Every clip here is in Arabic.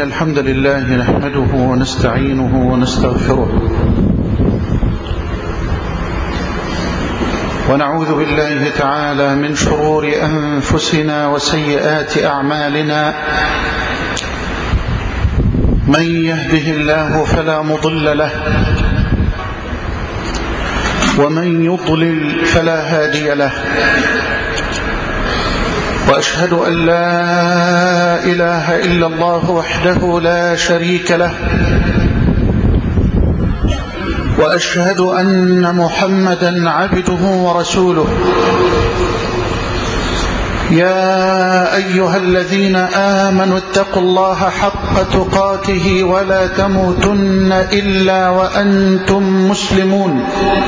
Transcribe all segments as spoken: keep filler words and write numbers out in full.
الحمد لله نحمده ونستعينه ونستغفره ونعوذ بالله تعالى من شرور أنفسنا وسيئات أعمالنا. من يهده الله فلا مضل له ومن يضلل فلا هادي له، وأشهد أن لا إله إلا الله وحده لا شريك له، وأشهد أن محمدا عبده ورسوله. يا أيها الذين آمنوا اتقوا الله حق تقاته ولا تموتن إلا وأنتم مسلمون.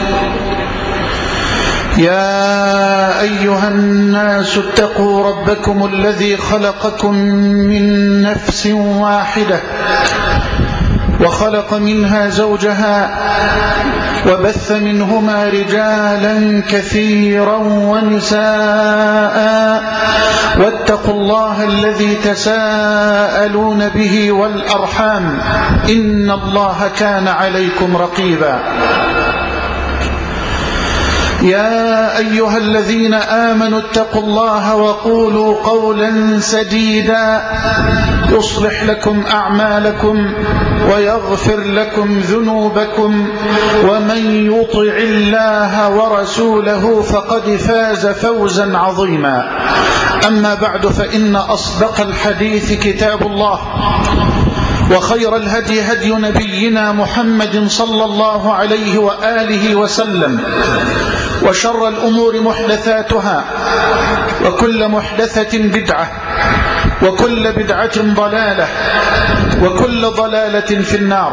يا أيها الناس اتقوا ربكم الذي خلقكم من نفس واحدة وخلق منها زوجها وبث منهما رجالا كثيرا ونساء، واتقوا الله الذي تساءلون به والأرحام إن الله كان عليكم رقيبا. يا أيها الذين آمنوا اتقوا الله وقولوا قولا سديدا يصلح لكم أعمالكم ويغفر لكم ذنوبكم، ومن يطع الله ورسوله فقد فاز فوزا عظيما. أما بعد، فإن أصدق الحديث كتاب الله، وخير الهدي هدي نبينا محمد صلى الله عليه وآله وسلم، وشر الأمور محدثاتها، وكل محدثة بدعة، وكل بدعة ضلالة، وكل ضلالة في النار.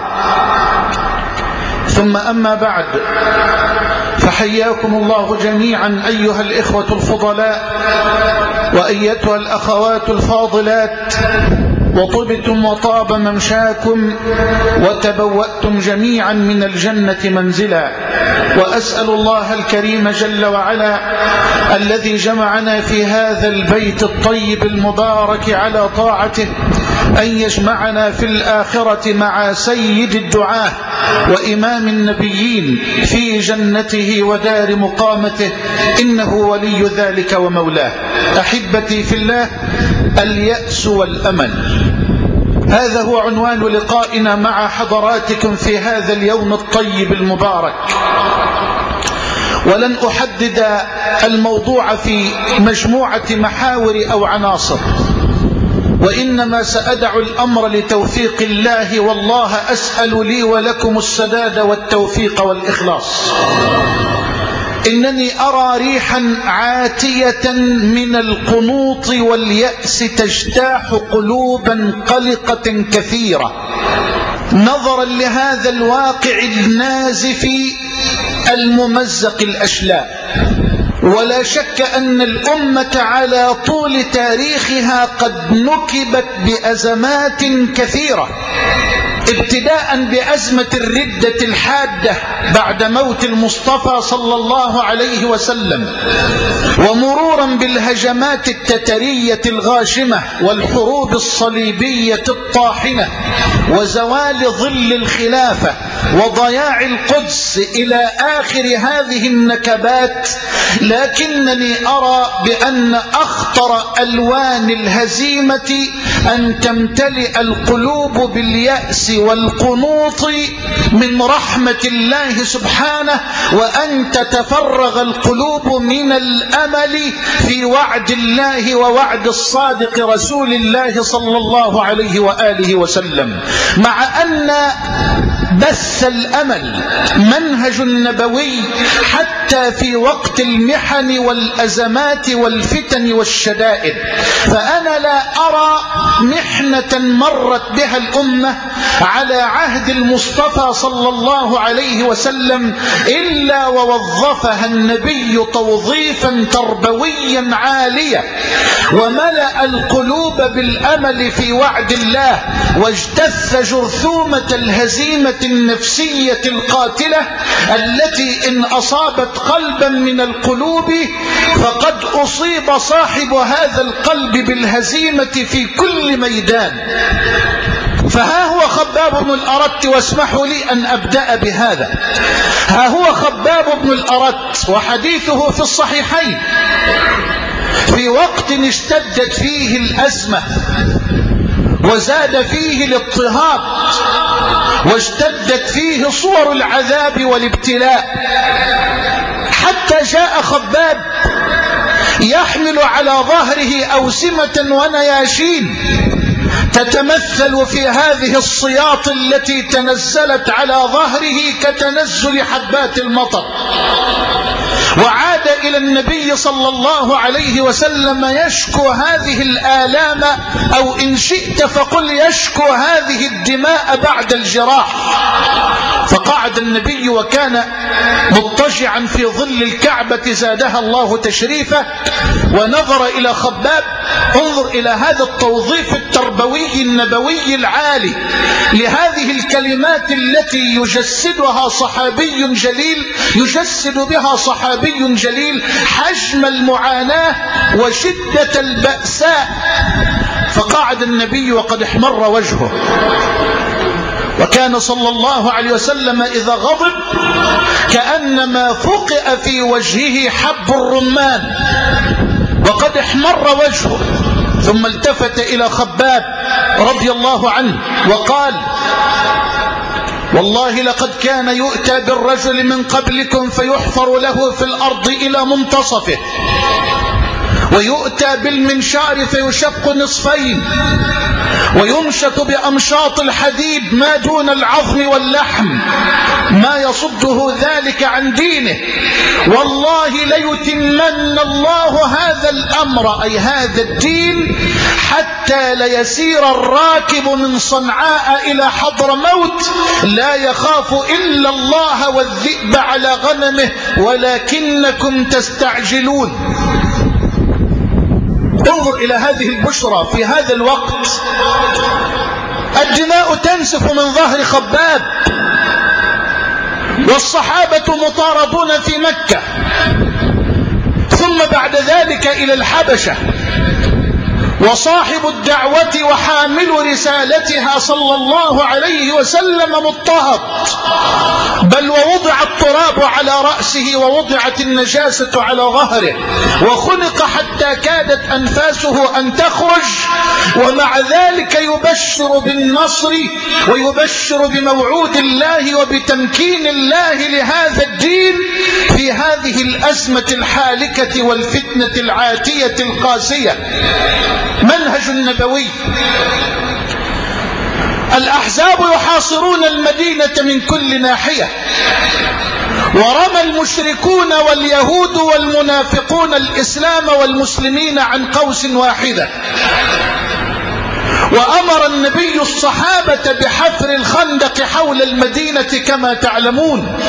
ثم أما بعد، فحياكم الله جميعا أيها الإخوة الفضلاء وأيتها الأخوات الفاضلات، وطبتم وطاب ممشاكم وتبوأتم جميعا من الجنة منزلا. وأسأل الله الكريم جل وعلا الذي جمعنا في هذا البيت الطيب المبارك على طاعته أن يجمعنا في الآخرة مع سيد الدعاة وإمام النبيين في جنته ودار مقامته، إنه ولي ذلك ومولاه. أحبتي في الله، اليأس والأمل، هذا هو عنوان لقائنا مع حضراتكم في هذا اليوم الطيب المبارك. ولن أحدد الموضوع في مجموعة محاور أو عناصر، وإنما سأدع الأمر لتوفيق الله، والله أسأل لي ولكم السداد والتوفيق والإخلاص. إنني أرى ريحا عاتية من القنوط واليأس تجتاح قلوبا قلقة كثيرة، نظرا لهذا الواقع النازف الممزق الأشلاء. ولا شك أن الأمة على طول تاريخها قد نكبت بأزمات كثيرة، ابتداء بأزمة الردة الحادة بعد موت المصطفى صلى الله عليه وسلم، ومرورا بالهجمات التترية الغاشمة والحروب الصليبية الطاحنة وزوال ظل الخلافة وضياع القدس إلى آخر هذه النكبات. لكنني أرى بأن أخطر ألوان الهزيمة أن تمتلئ القلوب باليأس والقنوط من رحمة الله سبحانه، وأن تتفرغ القلوب من الأمل في وعد الله ووعد الصادق رسول الله صلى الله عليه وآله وسلم. مع أن بث الأمل منهج نبوي حتى في وقت المحن والأزمات والفتن والشدائد، فأنا لا أرى محنة مرت بها الأمة على عهد المصطفى صلى الله عليه وسلم إلا ووظفها النبي توظيفا تربويا عاليا، وملأ القلوب بالأمل في وعد الله، واجتث جرثومة الهزيمة النفسية القاتلة التي إن أصابت قلبا من القلوب فقد أصيب صاحب هذا القلب بالهزيمة في كل ميدان. فها هو خباب بن الأرت، واسمحوا لي أن أبدأ بهذا. ها هو خباب بن الأرت وحديثه في الصحيحين في وقت اشتدت فيه الأزمة وزاد فيه الاضطهاد واشتدت فيه صور العذاب والابتلاء، حتى جاء خباب يحمل على ظهره أوسمة ونياشين تتمثل في هذه الصياط التي تنزلت على ظهره كتنزل حبات المطر، وعاد إلى النبي صلى الله عليه وسلم يشكو هذه الآلام، أو إن شئت فقل يشكو هذه الدماء بعد الجراح. فقعد النبي وكان مضطجعا في ظل الكعبة زادها الله تشريفا، ونظر إلى خباب. انظر إلى هذا التوظيف التربوي النبوي العالي لهذه الكلمات التي يجسدها صحابي جليل يجسد بها صحابي جليل حجم المعاناة وشدة البأساء. فقعد النبي وقد احمر وجهه، وكان صلى الله عليه وسلم إذا غضب كأنما فقئ في وجهه حب الرمان، وقد احمر وجهه. ثم التفت إلى خباب رضي الله عنه وقال: والله لقد كان يؤتى بالرجل من قبلكم فيحفر له في الأرض إلى منتصفه، ويؤتى بالمنشار فيشق نصفين، ويمشط بأمشاط الحديد ما دون العظم واللحم، ما يصده ذلك عن دينه. والله ليتمن الله هذا الأمر، أي هذا الدين، حتى ليسير الراكب من صنعاء إلى حضر موت لا يخاف إلا الله والذئب على غنمه، ولكنكم تستعجلون. انظر إلى هذه البشرى في هذا الوقت. الدماء تنسف من ظهر خباب، والصحابة مطاردون في مكة، ثم بعد ذلك إلى الحبشة، وصاحب الدعوة وحامل رسالتها صلى الله عليه وسلم مضطهد، بل ووضع التراب على رأسه ووضعت النجاسة على ظهره، وخنق حتى كادت أنفاسه أن تخرج، ومع ذلك يبشر بالنصر ويبشر بموعود الله وبتمكين الله لهذا الدين في هذه الأزمة الحالكة والفتنة العاتية القاسية. منهج النبوي. الأحزاب يحاصرون المدينة من كل ناحية، ورمى المشركون واليهود والمنافقون الإسلام والمسلمين عن قوس واحدة، وأمر النبي الصحابة بحفر الخندق حول المدينة كما تعلمون،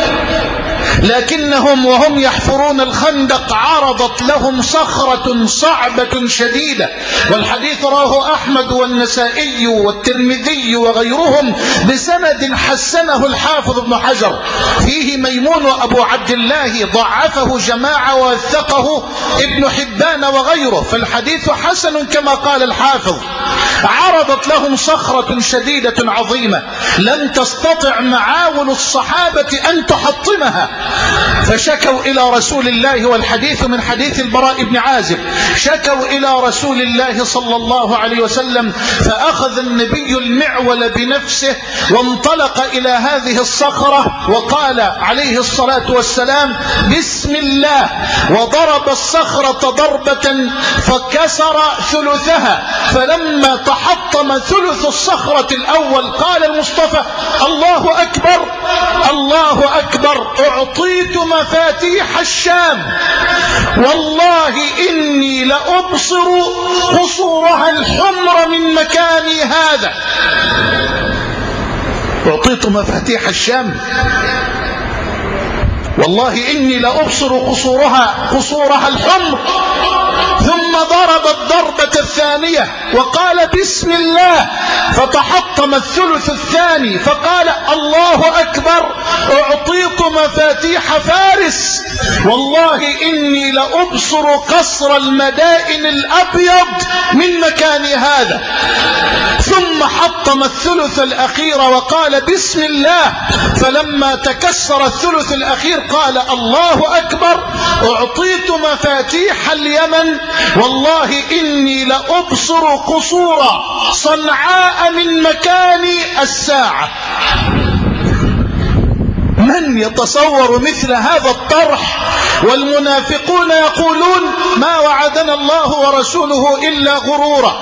لكنهم وهم يحفرون الخندق عرضت لهم صخرة صعبة شديدة، والحديث رواه أحمد والنسائي والترمذي وغيرهم بسند حسنه الحافظ ابن حجر، فيه ميمون وأبو عبد الله، ضعفه جماعة ووثقه ابن حبان وغيره، فالحديث حسن كما قال الحافظ. عرضت لهم صخرة شديدة عظيمة لم تستطع معاول الصحابة أن تحطمها، فشكوا إلى رسول الله، والحديث من حديث البراء بن عازب، شكوا إلى رسول الله صلى الله عليه وسلم، فأخذ النبي المعول بنفسه وانطلق إلى هذه الصخرة وقال عليه الصلاة والسلام: بسم الله، وضرب الصخرة ضربة فكسر ثلثها، فلما تحطم ثلث الصخرة الأول قال المصطفى: الله أكبر الله أكبر، أعطيت مفاتيح الشام، والله إني لأبصر قصورها الحمر من مكاني هذا. أعطيت مفاتيح الشام، والله إني لأبصر قصورها قصورها الحمر. ثم ضرب الضربة الثانية وقال: بسم الله، فتحطم الثلث الثاني، فقال: الله أكبر، أعطيت مفاتيح فارس، والله إني لأبصر قصر المدائن الأبيض من مكان هذا. ثم حطم الثلث الأخير وقال بسم الله، فلما تكسر الثلث الأخير قال الله أكبر، أعطيت مفاتيح اليمن والله إني لأبصر قصورا صنعاء من مكان الساعة. من يتصور مثل هذا الطرح؟ والمنافقون يقولون ما وعدنا الله ورسوله إلا غرورا.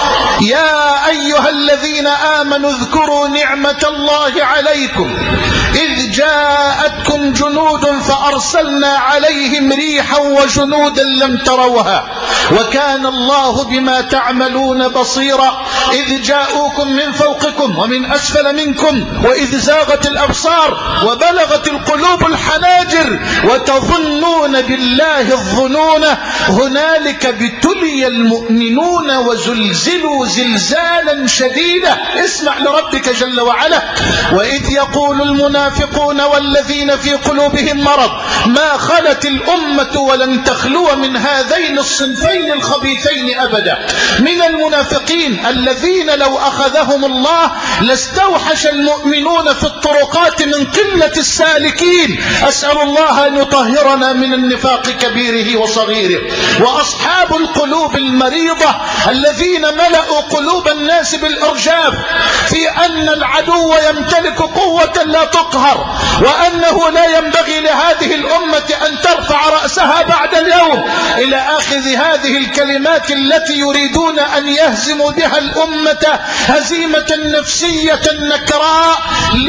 يا أيها الذين آمنوا اذكروا نعمة الله عليكم إذ جاءتكم جنود فأرسلنا عليهم ريحا وجنودا لم تروها وكان الله بما تعملون بصيرا. إذ جاءوكم من فوقكم ومن أسفل منكم وإذ زاغت الأبصار وبلغت القلوب الحناجر وتظنون بالله الظنون هنالك ابتلي المؤمنون وزلزلوا زلزالا شديدا. اسمع لربك جل وعلا: وإذ يقول المنافقون والذين في قلوبهم مرض ما خلت الأمة ولن تخلو من هذين الصنفين الخبيثين أبدا. من المنافقين الذين لو أخذهم الله لاستوحش المؤمنون في الطرقات من قلة السالكين. أسأل الله أن يطهرنا من النفاق كبيره وصغيره. وأصحاب القلوب المريضة الذين ملأوا قلوب الناس بالإرجاف في أن العدو يمتلك قوة لا تقهر وأنه لا ينبغي لهذه الأمة أن ترفع رأسها بعد اليوم، إلى آخر هذه الكلمات التي يريدون أن يهزموا بها الأمة هزيمة نفسية نكراء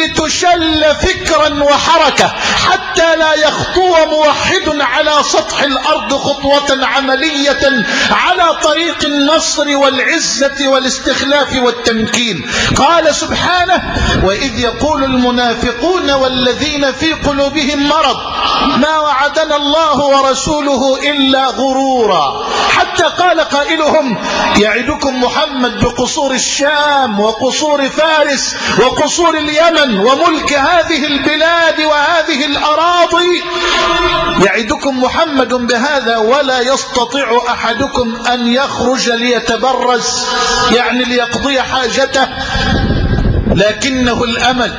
لتشل فكرا وحركة حتى لا يخطو موحد على سطح الأرض خطوة عملية على طريق النصر والعزة والاستخلاف والتمكين. قال سبحانه: وإذ يقول المنافقون والذين في قلوبهم مرض ما وعدنا الله ورسوله إلا غرورا. حتى قال قائلهم: يعدكم محمد بقصور الشام وقصور فارس وقصور اليمن وملك هذه البلاد وهذه الأراضي، يعدكم محمد بهذا ولا يستطيع أحدكم أن يخرج ليتبرز، يعني ليقضي حاجته، لكنه الأمل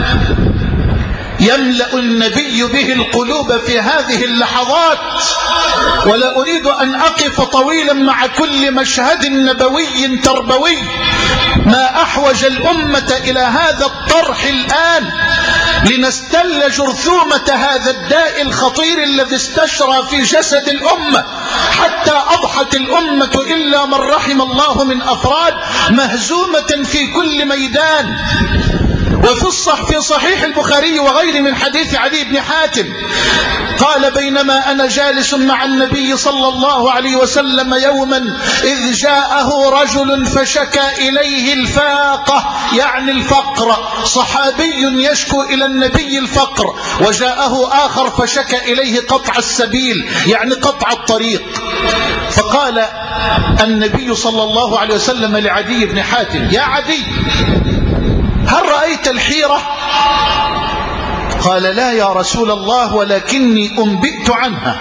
يملأ النبي به القلوب في هذه اللحظات. ولا أريد أن أقف طويلا مع كل مشهد نبوي تربوي. ما أحوج الأمة إلى هذا الطرح الآن لنستل جرثومة هذا الداء الخطير الذي استشرى في جسد الأمة حتى أضحت الأمة إلا من رحم الله من أفراد مهزومة في كل ميدان. وفي الصح في صحيح البخاري وغيره من حديث علي بن حاتم قال: بينما أنا جالس مع النبي صلى الله عليه وسلم يوما إذ جاءه رجل فشكى إليه الفاقة، يعني الفقر. صحابي يشكو إلى النبي الفقر، وجاءه آخر فشكى إليه قطع السبيل، يعني قطع الطريق. فقال النبي صلى الله عليه وسلم لعدي بن حاتم: يا عدي، هل رأيت الحيرة؟ قال: لا يا رسول الله، ولكني أنبئت عنها.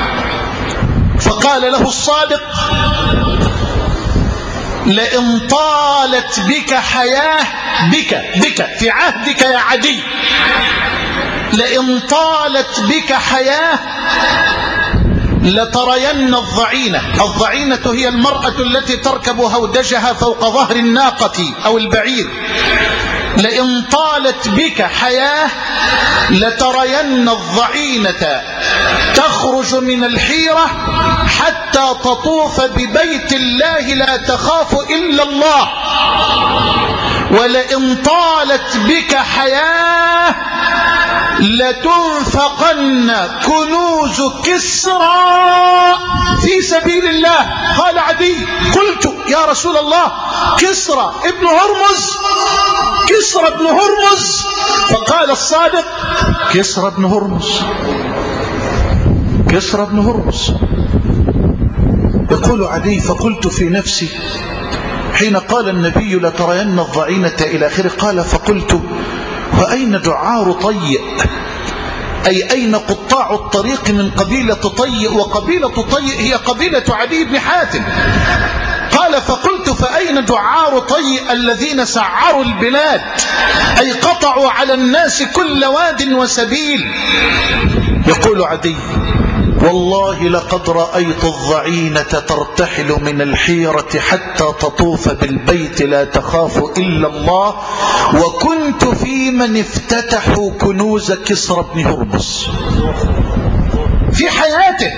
فقال له الصادق: لئن طالت بك حياة بك بك في عهدك يا عدي، لئن طالت بك حياة لترين الضعينة. الضعينة هي المرأة التي تركب هودجها فوق ظهر الناقة أو البعير. لئن طالت بك حياة لترين الضعينة تخرج من الحيرة حتى تطوف ببيت الله لا تخاف إلا الله. ولئن طالت بك حياة لتنفقن كنوز كسرى في سبيل الله. قال عدي: قلت يا رسول الله كسرى ابن هرمز، كسرى ابن هرمز. فقال الصادق: كسرى ابن هرمز، كسرى ابن هرمز. يقول عدي: فقلت في نفسي حين قال النبي لترين الضعينة إلى آخره، قال: فقلت وأين دعار طيء؟ أي أين قطاع الطريق من قبيلة طيء؟ وقبيلة طيء هي قبيلة عدي بن حاتم. قال فقلت فأين دعار طي الذين سعروا البلاد أي قطعوا على الناس كل واد وسبيل؟ يقول عدي والله لقد رأيت الضعينة ترتحل من الحيرة حتى تطوف بالبيت لا تخاف إلا الله، وكنت في من افتتحوا كنوز كسرى بن هرمز في حياته.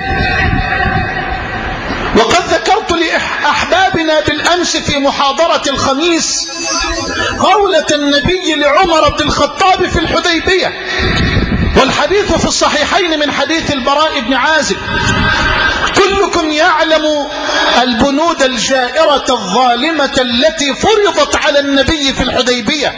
وقد ذكرت لأحبابنا بالأمس في محاضرة الخميس قولة النبي لعمر بن الخطاب في الحديبية، والحديث في الصحيحين من حديث البراء بن عازب. كلكم يعلم البنود الجائرة الظالمة التي فرضت على النبي في الحديبية،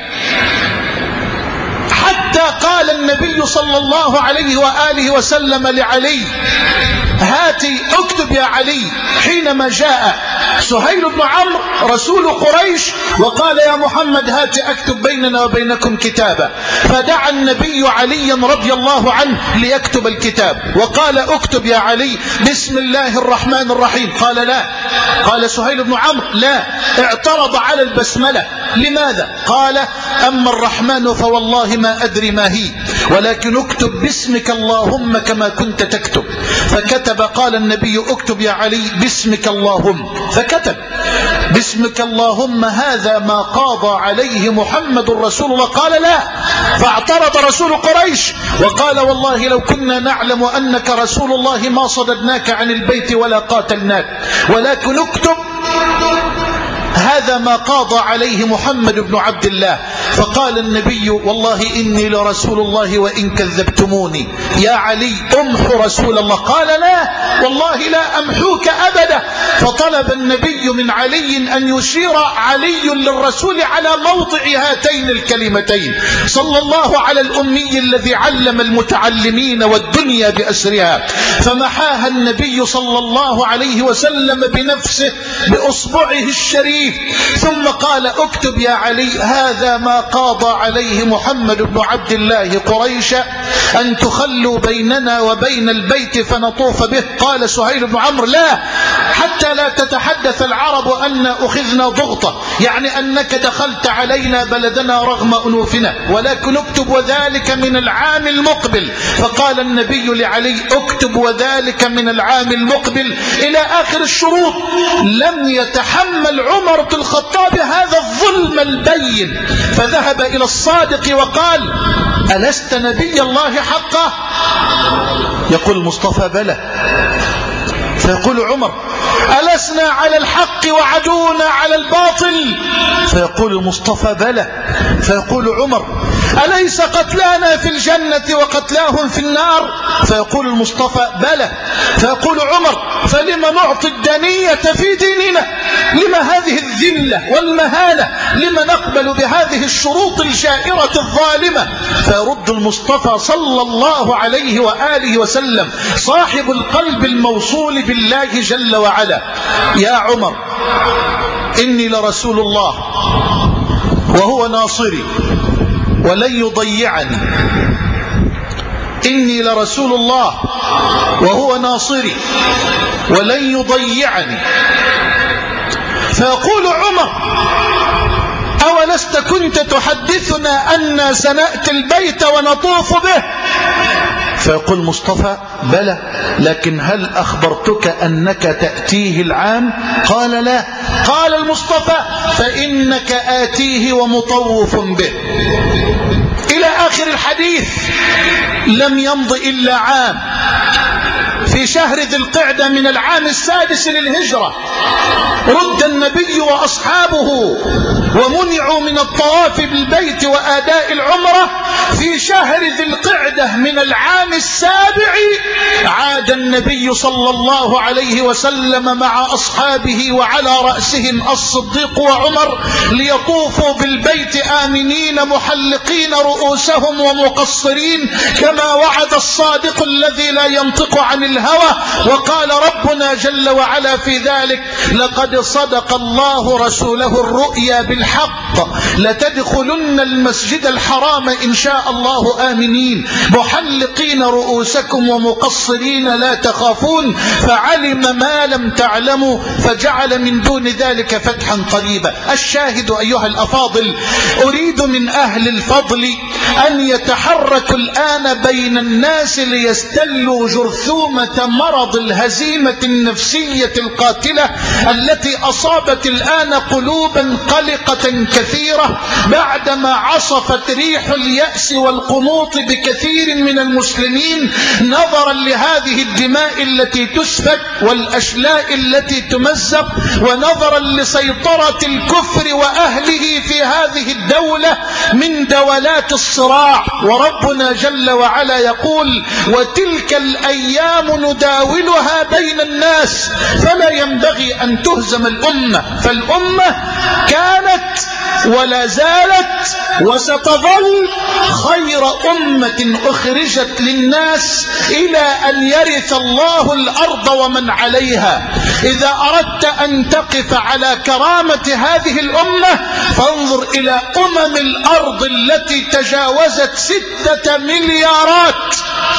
حتى قال النبي صلى الله عليه وآله وسلم لعلي هاتي اكتب يا علي، حينما جاء سهيل بن عمرو رسول قريش وقال يا محمد هات اكتب بيننا وبينكم كتابا، فدعا النبي عليا رضي الله عنه ليكتب الكتاب وقال اكتب يا علي بسم الله الرحمن الرحيم. قال لا. قال سهيل بن عمرو لا، اعترض على البسملة. لماذا؟ قال أما الرحمن فوالله ما أدري ما هي، ولكن اكتب باسمك اللهم كما كنت تكتب. فكتب. قال النبي اكتب يا علي باسمك اللهم، فكتب باسمك اللهم هذا ما قاضى عليه محمد رسول الله. قال لا، فاعترض رسول قريش وقال والله لو كنا نعلم أنك رسول الله ما صددناك عن البيت ولا قاتلناك، ولكن اكتب هذا ما قاضى عليه محمد بن عبد الله. فقال النبي والله إني لرسول الله وإن كذبتموني يا علي امحو رسول الله. قال لا والله لا أمحوك أبدا. فطلب النبي من علي أن يشير علي للرسول على موضع هاتين الكلمتين صلى الله على الأمي الذي علم المتعلمين والدنيا بأسرها، فمحاها النبي صلى الله عليه وسلم بنفسه بأصبعه الشريف، ثم قال اكتب يا علي هذا ما قاضى عليه محمد بن عبد الله قريش أن تخلوا بيننا وبين البيت فنطوف به. قال سهيل بن عمرو لا، حتى لا تتحدث العرب أن أخذنا ضغطة، يعني أنك دخلت علينا بلدنا رغم أنوفنا، ولكن اكتب وذلك من العام المقبل. فقال النبي لعلي اكتب وذلك من العام المقبل إلى آخر الشروط. لم يتحمل عمر بن الخطاب هذا الظلم البين، فذهب إلى الصادق وقال ألست نبي الله حقا؟ يقول المصطفى بلى. فيقول عمر ألسنا على الحق وعدونا على الباطل؟ فيقول المصطفى بلى. فيقول عمر أليس قتلانا في الجنة وقتلاهم في النار؟ فيقول المصطفى بلى. فيقول عمر فلما نعطي الدنية في ديننا؟ لما هذه الذلة والمهانة؟ لما نقبل بهذه الشروط الجائرة الظالمة؟ فيرد المصطفى صلى الله عليه وآله وسلم صاحب القلب الموصول بالله جل وعلا يا عمر إني لرسول الله وهو ناصري ولن يضيعني، إني لرسول الله وهو ناصري ولن يضيعني. فيقول عمر أولست كنت تحدثنا أن سنأتي البيت ونطوف به؟ فيقول مصطفى بلى، لكن هل أخبرتك أنك تأتيه العام؟ قال لا. قال المصطفى فإنك آتيه ومطوف به. إلى آخر الحديث. لم يمض إلا عام، في شهر ذي القعدة من العام السادس للهجرة رد النبي وأصحابه ومنعوا من الطواف بالبيت وآداء العمرة. في شهر ذي القعدة من العام السابع عاد النبي صلى الله عليه وسلم مع أصحابه وعلى رأسهم الصديق وعمر ليطوفوا بالبيت آمنين محلقين رؤوسهم ومقصرين كما وعد الصادق الذي لا ينطق عن الهوى الهوى. وقال ربنا جل وعلا في ذلك: لقد صدق الله رسوله الرؤيا بالحق لتدخلن المسجد الحرام إن شاء الله آمنين محلقين رؤوسكم ومقصرين لا تخافون فعلم ما لم تعلموا فجعل من دون ذلك فتحا قريبا. الشاهد أيها الأفاضل، أريد من أهل الفضل أن يتحركوا الآن بين الناس ليستلوا جرثومة مرض الهزيمة النفسية القاتلة التي أصابت الآن قلوبا قلقة كثيرة بعدما عصفت ريح اليأس والقنوط بكثير من المسلمين نظرا لهذه الدماء التي تسفك والأشلاء التي تمزق، ونظرا لسيطرة الكفر وأهله في هذه الدولة من دولات الصراع. وربنا جل وعلا يقول: وتلك الأيام نداولها بين الناس. فلا ينبغي أن تهزم الأمة، فالأمة كانت ولا زالت وستظل خير أمة أخرجت للناس إلى أن يرث الله الأرض ومن عليها. إذا أردت أن تقف على كرامة هذه الأمة فانظر إلى أمم الأرض التي تجاوزت ستة مليارات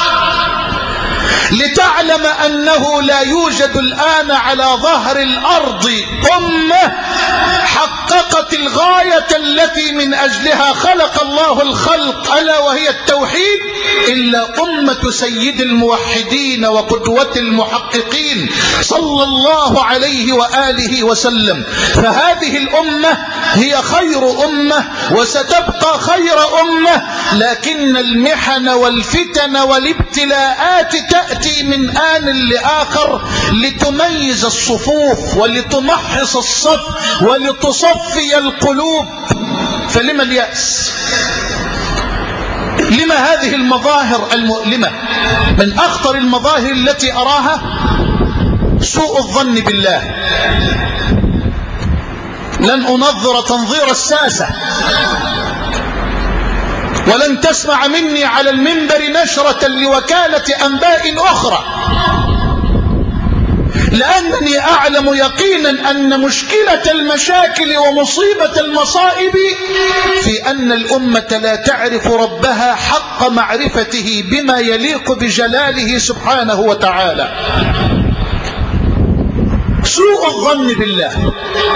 لتعلم أنه لا يوجد الآن على ظهر الأرض أمة حققت الغاية التي من أجلها خلق الله الخلق ألا وهي التوحيد إلا أمة سيد الموحدين وقدوة المحققين صلى الله عليه وآله وسلم. فهذه الأمة هي خير أمة وستبقى خير أمة، لكن المحن والفتن والابتلاءات تأتي من آن لآخر لتميز الصفوف ولتمحص الصف ولتصفي القلوب. فلما اليأس؟ لما هذه المظاهر المؤلمة؟ من أخطر المظاهر التي أراها سوء الظن بالله. لن أنظر تنظير الساسة، ولن تسمع مني على المنبر نشرة لوكالة أنباء أخرى، لأنني أعلم يقينا أن مشكلة المشاكل ومصيبة المصائب في أن الأمة لا تعرف ربها حق معرفته بما يليق بجلاله سبحانه وتعالى. سوء الظن بالله.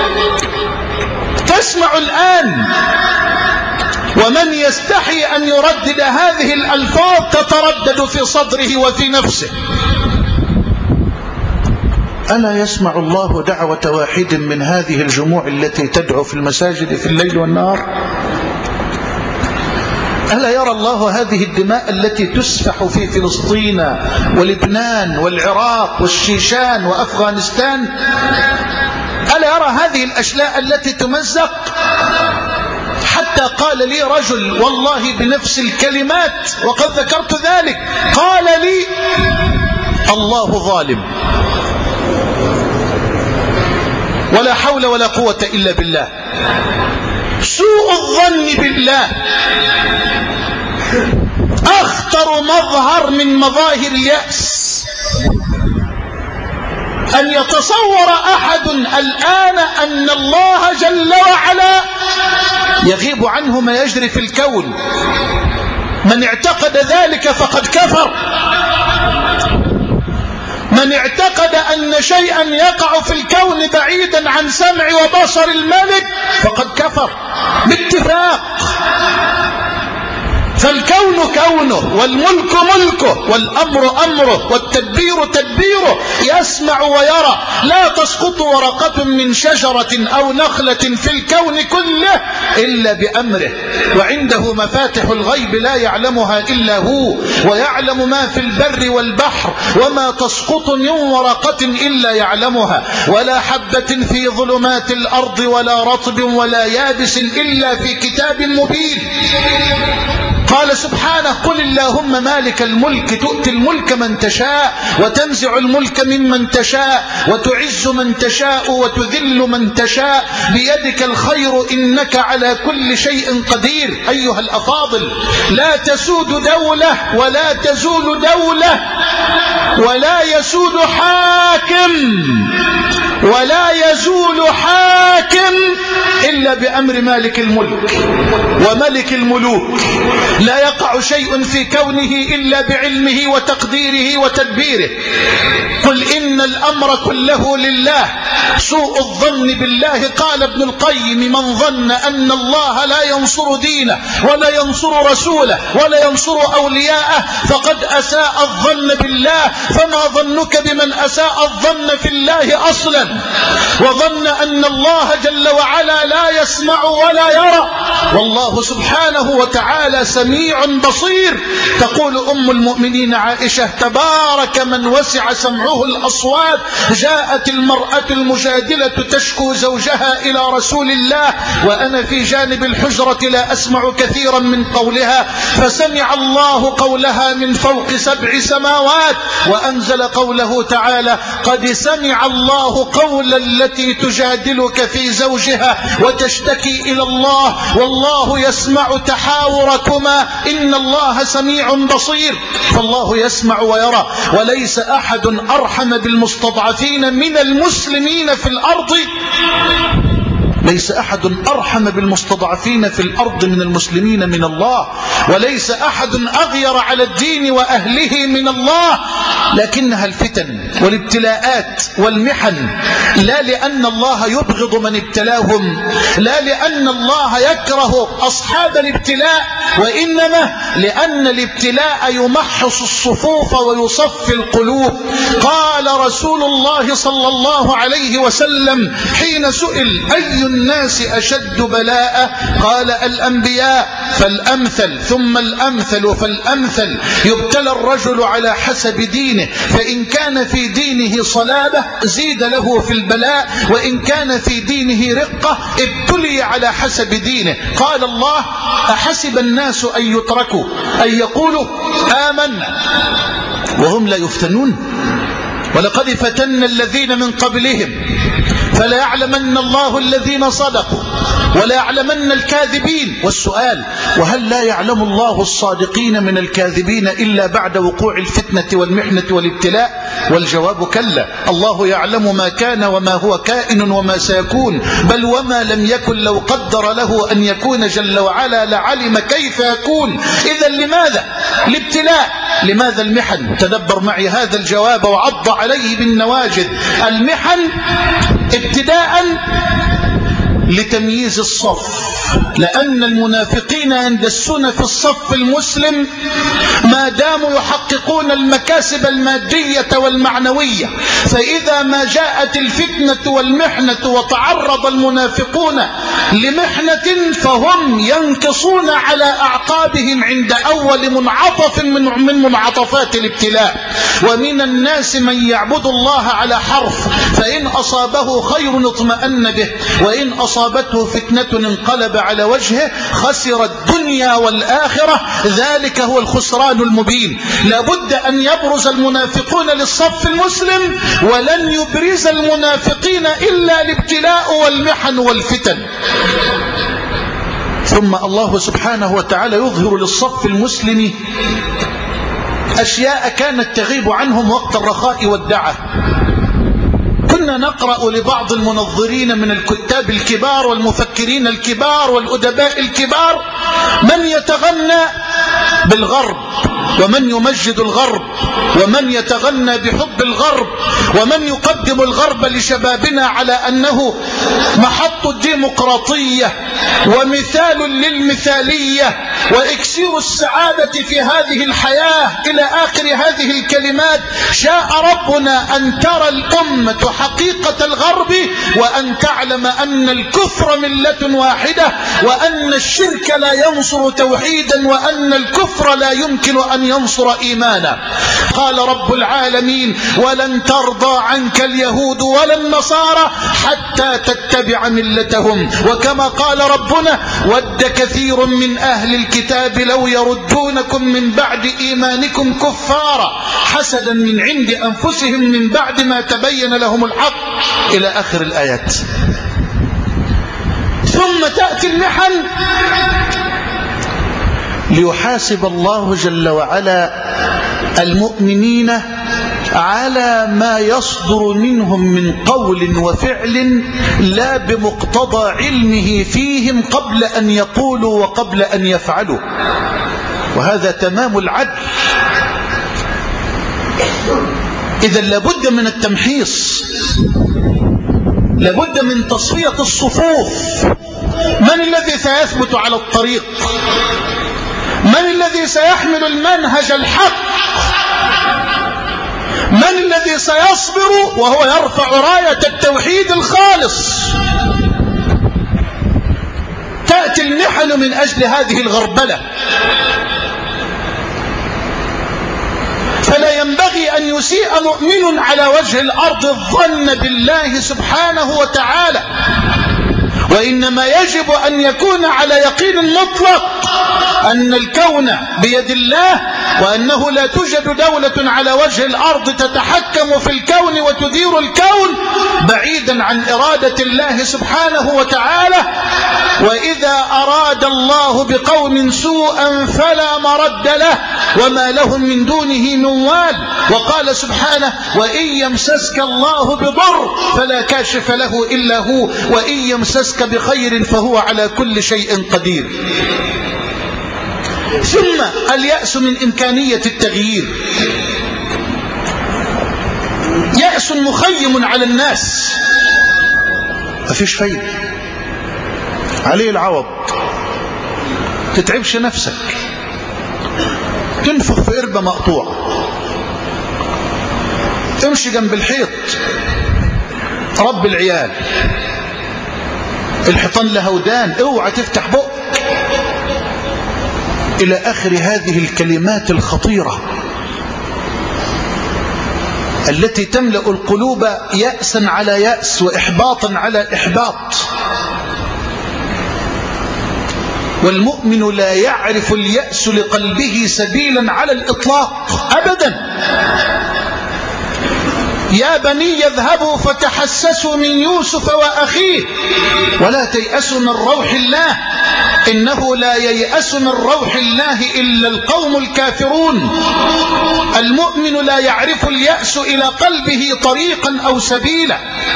تسمع الآن ومن يستحي أن يردد هذه الألفاظ تتردد في صدره وفي نفسه. ألا يسمع الله دعوة واحد من هذه الجموع التي تدعو في المساجد في الليل والنهار؟ ألا يرى الله هذه الدماء التي تسفح في فلسطين ولبنان والعراق والشيشان وأفغانستان؟ ألا يرى هذه الأشلاء التي تمزق؟ حتى قال لي رجل والله بنفس الكلمات وقد ذكرت ذلك، قال لي: الله ظالم ولا حول ولا قوة إلا بالله. سوء الظن بالله أخطر مظهر من مظاهر اليأس. أن يتصور أحد الآن أن الله جل وعلا يغيب عنه ما يجري في الكون. من اعتقد ذلك فقد كفر. من اعتقد أن شيئا يقع في الكون بعيدا عن سمع وبصر الملك فقد كفر باتفاق. فالكون كونه والملك ملكه والأمر أمره والتدبير تدبيره، يسمع ويرى. لا تسقط ورقة من شجرة أو نخلة في الكون كله إلا بأمره، وعنده مفاتح الغيب لا يعلمها إلا هو، ويعلم ما في البر والبحر، وما تسقط من ورقة إلا يعلمها، ولا حبة في ظلمات الأرض ولا رطب ولا يابس إلا في كتاب مبين. قال سبحانه قل اللهم مالك الملك تؤتي الملك من تشاء وتنزع الملك ممن تشاء وتعز من تشاء وتذل من تشاء بيدك الخير إنك على كل شيء قدير. أيها الأفاضل، لا تسود دولة ولا تزول دولة ولا يسود حاكم ولا يزول حاكم إلا بأمر مالك الملك وملك الملوك. لا يقع شيء في كونه إلا بعلمه وتقديره وتدبيره. قل إن الأمر كله لله. سوء الظن بالله، قال ابن القيم، من ظن أن الله لا ينصر دينه ولا ينصر رسوله ولا ينصر أولياءه فقد أساء الظن بالله. فما ظنك بمن أساء الظن في الله أصلا وظن أن الله جل وعلا لا يسمع ولا يرى، والله سبحانه وتعالى سميع بصير. تقول أم المؤمنين عائشة تبارك من وسع سمعه الأصوات. جاءت المرأة المجادلة تشكو زوجها إلى رسول الله وأنا في جانب الحجرة لا أسمع كثيرا من قولها، فسمع الله قولها من فوق سبع سماوات وأنزل قوله تعالى قد سمع الله قول التي تجادلك في زوجها وتشتكي إلى الله والله يسمع تحاوركما إن الله سميع بصير. فالله يسمع ويرى، وليس أحد أرحم بالمستضعفين من المسلمين في الأرض. ليس أحد أرحم بالمستضعفين في الأرض من المسلمين من الله، وليس أحد أغير على الدين وأهله من الله. لكنها الفتن والابتلاءات والمحن، لا لأن الله يبغض من ابتلاهم، لا لأن الله يكره أصحاب الابتلاء، وإنما لأن الابتلاء يمحص الصفوف ويصفي القلوب. قال رسول الله صلى الله عليه وسلم حين سئل أي الناس أشد بلاء قال الأنبياء فالأمثل ثم الأمثل فالأمثل. يبتلى الرجل على حسب دينه، فإن كان في دينه صلابة زيد له في البلاء، وإن كان في دينه رقة ابتلي على حسب دينه. قال الله أحسب الناس أن يتركوا أن يقولوا آمنا وهم لا يفتنون ولقد فتنا الذين من قبلهم فلا يعلمن الله الذين صدقوا ولا يعلمن الكاذبين. والسؤال وهل لا يعلم الله الصادقين من الكاذبين إلا بعد وقوع الفتنة والمحنة والابتلاء؟ والجواب كلا. الله يعلم ما كان وما هو كائن وما سيكون، بل وما لم يكن لو قدر له أن يكون جل وعلا لعلم كيف يكون. إذا لماذا الابتلاء؟ لماذا المحن؟ تدبر معي هذا الجواب وعض عليه بالنواجذ. المحن ابتداء لتمييز الصف، لأن المنافقين يندسون في الصف المسلم ما داموا يحققون المكاسب المادية والمعنوية، فإذا ما جاءت الفتنة والمحنة وتعرض المنافقون لمحنة فهم ينكصون على أعقابهم عند أول منعطف من منعطفات الابتلاء. ومن الناس من يعبد الله على حرف، فإن أصابه خير اطمأن به وإن أصابته فتنة انقلب على وجهه خسر الدنيا والآخرة، ذلك هو الخسران المبين. لابد أن يبرز المنافقون للصف المسلم، ولن يبرز المنافقين إلا الابتلاء والمحن والفتن. ثم الله سبحانه وتعالى يظهر للصف المسلم أشياء كانت تغيب عنهم وقت الرخاء والدعة. كنا نقرأ لبعض المنظرين من الكتاب الكبار والمفكرين الكبار والأدباء الكبار من يتغنى بالغرب ومن يمجد الغرب ومن يتغنى بحب الغرب ومن يقدم الغرب لشبابنا على أنه محط الديمقراطية ومثال للمثالية وإكسير السعادة في هذه الحياة إلى آخر هذه الكلمات. شاء ربنا أن ترى الأمة حقيقة الغرب وأن تعلم أن الكفر ملة واحدة، وأن الشرك لا ينصر توحيدا، وأن أن الكفر لا يمكن أن ينصر إيمانا. قال رب العالمين: ولن ترضى عنك اليهود ولا النصارى حتى تتبع ملتهم. وكما قال ربنا: ود كثير من أهل الكتاب لو يردونكم من بعد إيمانكم كفارا حسدا من عند أنفسهم من بعد ما تبين لهم الحق، إلى آخر الآيات. ثم تأتي المحن ليحاسب الله جل وعلا المؤمنين على ما يصدر منهم من قول وفعل لا بمقتضى علمه فيهم قبل أن يقولوا وقبل أن يفعلوا، وهذا تمام العدل. إذا لابد من التمحيص، لابد من تصفية الصفوف. من الذي سيثبت على الطريق؟ من الذي سيحمل المنهج الحق؟ من الذي سيصبر وهو يرفع راية التوحيد الخالص؟ تأتي المحن من أجل هذه الغربلة. فلا ينبغي أن يسيء مؤمن على وجه الأرض الظن بالله سبحانه وتعالى، وإنما يجب أن يكون على يقين مطلق أن الكون بيد الله، وأنه لا توجد دولة على وجه الأرض تتحكم في الكون وتدير الكون بعيدا عن إرادة الله سبحانه وتعالى. وإذا أراد الله بقوم سوءا فلا مرد له وما لهم من دونه من وال. وقال سبحانه: وإن يمسسك الله بضر فلا كاشف له إلا هو وإن يمسسك بخير فهو على كل شيء قدير. ثم اليأس من إمكانية التغيير، يأس مخيم على الناس، مفيش فايدة، عليه العوض، تتعبش نفسك، تنفخ في قربة مقطوعة، تمشي جنب الحيط، رب العيال، الحيطان لها ودان، اوعى تفتح بقك، إلى آخر هذه الكلمات الخطيرة التي تملأ القلوب يأسا على يأس وإحباطا على إحباط. والمؤمن لا يعرف اليأس لقلبه سبيلا على الإطلاق أبدا. يا بني اذهبوا فتحسسوا من يوسف وأخيه ولا تيأسوا من روح الله إنه لا ييأس من روح الله إلا القوم الكافرون. المؤمن لا يعرف اليأس إلى قلبه طريقا أو سبيلا،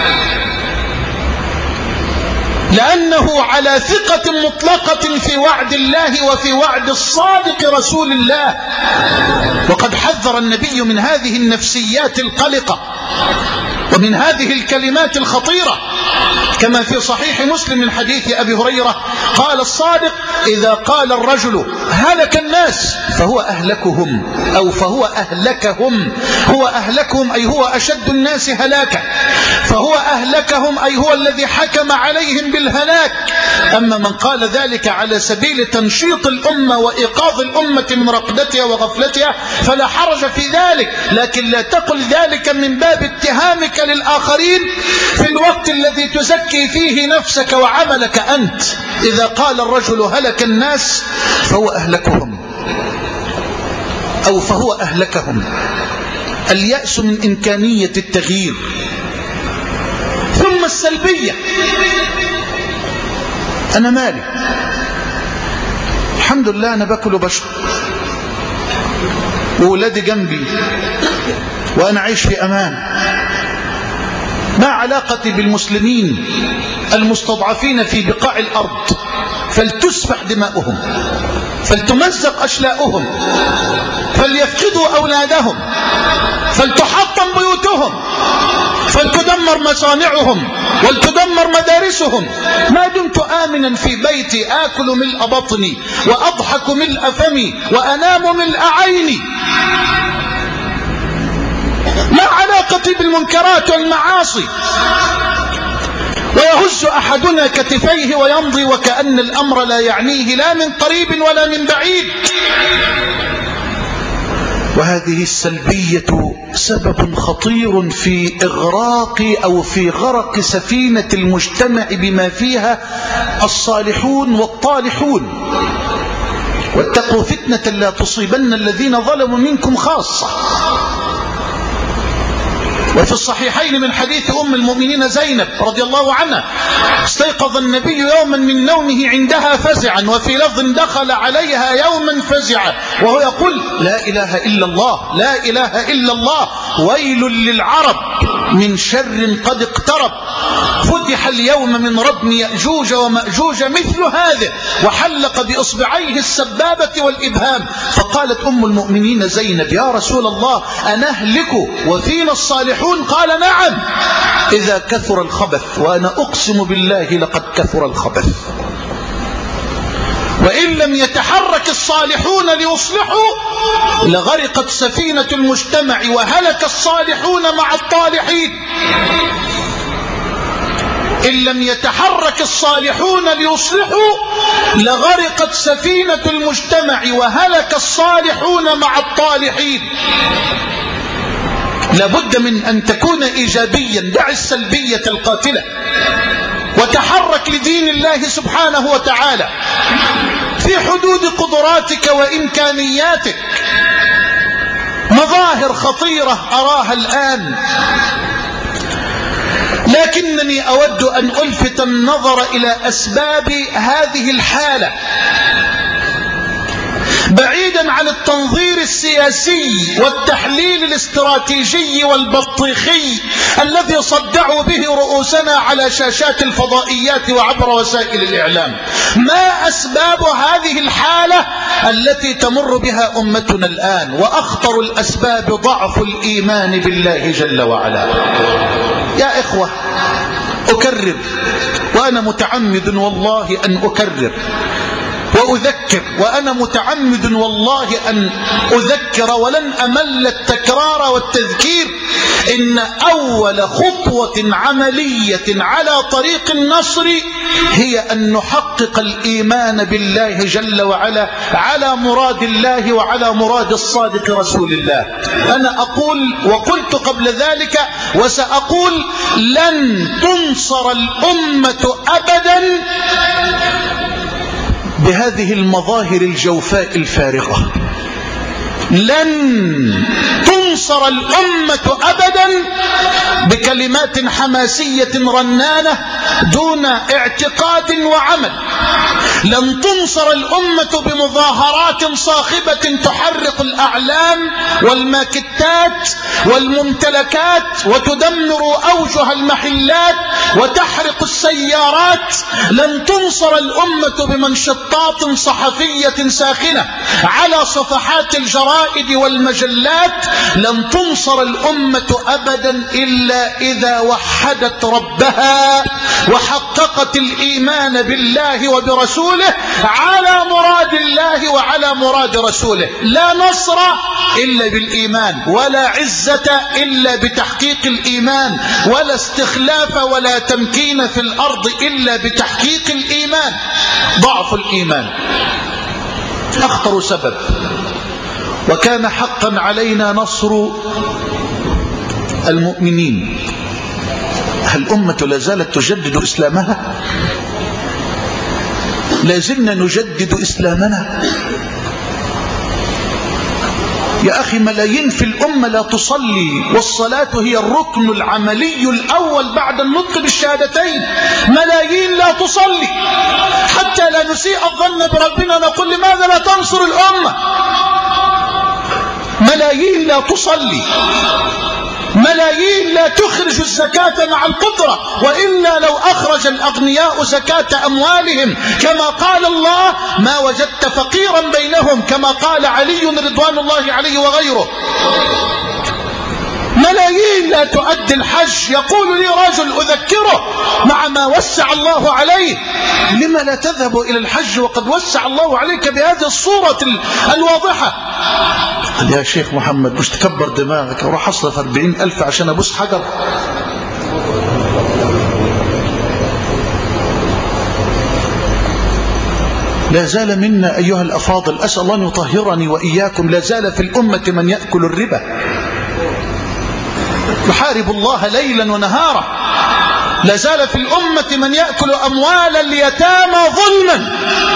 لأنه على ثقة مطلقة في وعد الله وفي وعد الصادق رسول الله. وقد حذر النبي من هذه النفسيات القلقة ومن هذه الكلمات الخطيرة، كما في صحيح مسلم من حديث أبي هريرة قال الصادق: إذا قال الرجل هلك الناس فهو أهلكهم، أو فهو أهلكهم. هو أهلكهم أي هو أشد الناس هلاكا، فهو أهلكهم أي هو الذي حكم عليهم بالهلاك. أما من قال ذلك على سبيل تنشيط الأمة وإيقاظ الأمة من رقدتها وغفلتها فلا حرج في ذلك، لكن لا تقل ذلك من باب اتهامك للآخرين في الوقت الذي تزكي فيه نفسك وعملك أنت. إذا قال الرجل هلك الناس فهو أهلكهم، أو فهو أهلكهم. اليأس من إمكانية التغيير. ثم السلبية، أنا مالي، الحمد لله أنا باكل وبشرب وولادي جنبي وأنا عايش في أمان. ما علاقتي بالمسلمين المستضعفين في بقاع الأرض؟ فلتسفح دماؤهم، فلتمزق أشلاؤهم، فليفقدوا أولادهم، فلتحطم بيوتهم، فلتدمر مصانعهم، ولتدمر مدارسهم. ما دمت آمنا في بيتي آكل ملء بطني وأضحك ملء فمي وأنام ملء عيني. ما علاقتي بالمنكرات والمعاصي؟ ويهز يمس أحدنا كتفيه ويمضي وكأن الأمر لا يعنيه لا من قريب ولا من بعيد. وهذه السلبية سبب خطير في إغراق أو في غرق سفينة المجتمع بما فيها الصالحون والطالحون. واتقوا فتنة لا تصيبن الذين ظلموا منكم خاصة. وفي الصحيحين من حديث أم المؤمنين زينب رضي الله عنها: استيقظ النبي يوما من نومه عندها فزعا، وفي لفظ دخل عليها يوما فزعا وهو يقول: لا إله إلا الله، لا إله إلا الله، ويل للعرب من شر قد اقترب، فتح اليوم من ردم يأجوج ومأجوج مثل هذا، وحلق بإصبعيه السبابة والإبهام. فقالت أم المؤمنين زينب: يا رسول الله أنهلك وفينا الصالحون؟ قال: نعم، إذا كثر الخبث، وأنا أقسم بالله لقد كثر الخبث. وإن لم يتحرك الصالحون ليصلحوا لغرقت سفينة المجتمع وهلك الصالحون مع الطالحين. إن لم يتحرك الصالحون ليصلحوا لغرقت سفينة المجتمع وهلك الصالحون مع الطالحين. لابد من أن تكون إيجابيا، دع السلبية القاتلة وتحرك لدين الله سبحانه وتعالى في حدود قدراتك وإمكانياتك. مظاهر خطيرة أراها الآن، لكنني أود أن ألفت النظر إلى أسباب هذه الحالة بعيدا عن التنظير السياسي والتحليل الاستراتيجي والبطيخي الذي صدعوا به رؤوسنا على شاشات الفضائيات وعبر وسائل الإعلام. ما أسباب هذه الحالة التي تمر بها أمتنا الآن؟ وأخطر الأسباب ضعف الإيمان بالله جل وعلا. يا إخوة، أكرر وأنا متعمد والله أن أكرر وأذكر، وأنا متعمد والله أن أذكر ولن أمل التكرار والتذكير، إن أول خطوة عملية على طريق النصر هي أن نحقق الإيمان بالله جل وعلا على مراد الله وعلى مراد الصادق رسول الله. أنا أقول وقلت قبل ذلك وسأقول: لن تنصر الأمة أبدا بهذه المظاهر الجوفاء الفارغة. لن تنصر الأمة أبدا بكلمات حماسية رنانة دون اعتقاد وعمل. لن تنصر الأمة بمظاهرات صاخبة تحرق الأعلام والماكتات والممتلكات وتدمر أوجه المحلات وتحرق السيارات. لن تنصر الأمة بمنشطات صحفية ساخنة على صفحات الجرائد والمجلات. لن تنصر الأمة أبدا إلا إذا وحدت ربها وحققت الإيمان بالله وبرسوله على مراد الله وعلى مراد رسوله. لا نصر إلا بالإيمان، ولا عزة إلا بتحقيق الإيمان، ولا استخلاف ولا تمكين في الأرض إلا بتحقيق الإيمان. ضعف الإيمان أخطر سبب، وكان حقا علينا نصر المؤمنين. هل الأمة لا زالت تجدد إسلامها؟ لا زلنا نجدد إسلامنا؟ يا أخي، ملايين في الأمة لا تصلي، والصلاة هي الركن العملي الأول بعد النطق بالشهادتين. ملايين لا تصلي، حتى لا نسيء الظن بربنا نقول: لماذا لا تنصر الأمة؟ ملايين لا تصلي، ملايين لا تخرج الزكاة مع القدرة، وإلا لو أخرج الأغنياء زكاة أموالهم كما قال الله ما وجدت فقيرا بينهم، كما قال علي رضوان الله عليه وغيره. ملايين لا تؤدي الحج. يقول لي رجل أذكره مع ما وسع الله عليه: لما لا تذهب إلى الحج وقد وسع الله عليك بهذه الصورة الواضحة؟ قال: يا شيخ محمد، مش تكبر دماغك، وراح أصرف أربعين ألف عشان أبوس حجر؟ لا زال منا أيها الأفاضل، أسأل الله أن يطهرني وإياكم، لا زال في الأمة من يأكل الربا يحارب الله ليلا ونهارا. لا زال في الأمة من يأكل أموال اليتامى ظلما.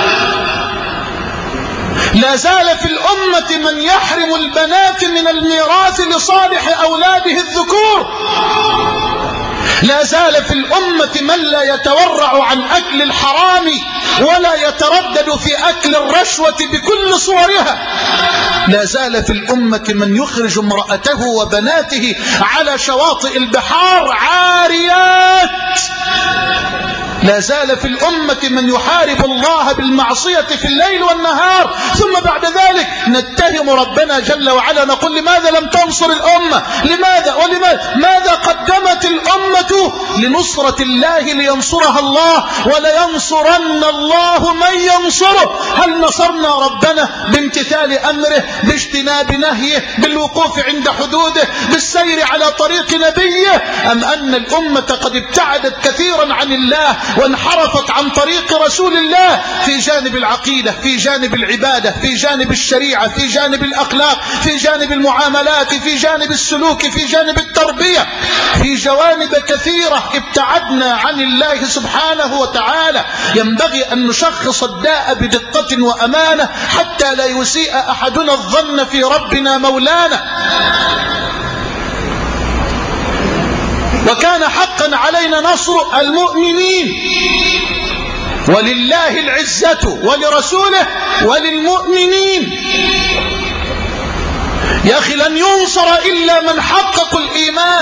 لا زال في الأمة من يحرم البنات من الميراث لصالح أولاده الذكور. لا زال في الأمة من لا يتورع عن أكل الحرام ولا يتردد في أكل الرشوة بكل صورها. لا زال في الأمة من يخرج امرأته وبناته على شواطئ البحار عاريات. لا زال في الأمة من يحارب الله بالمعصية في الليل والنهار، ثم بعد ذلك نتهم ربنا جل وعلا، نقول لماذا لم تنصر الأمة؟ لماذا ولماذا؟ ماذا قدمت الأمة لنصرة الله لينصرها الله؟ ولينصرن الله من ينصره. هل نصرنا ربنا بامتثال أمره، باجتناب نهيه، بالوقوف عند حدوده، بالسير على طريق نبيه، أم أن الأمة قد ابتعدت كثيرا عن الله وانحرفت عن طريق رسول الله في جانب العقيدة، في جانب العبادة، في جانب الشريعة، في جانب الأخلاق، في جانب المعاملات، في جانب السلوك، في جانب التربية، في جوانب كثيرة ابتعدنا عن الله سبحانه وتعالى. ينبغي أن نشخص الداء بدقة وأمانة حتى لا يسيء أحدنا الظن في ربنا مولانا. وكان حقا علينا نصر المؤمنين، ولله العزة ولرسوله وللمؤمنين. يا أخي لن ينصر إلا من حقق الإيمان،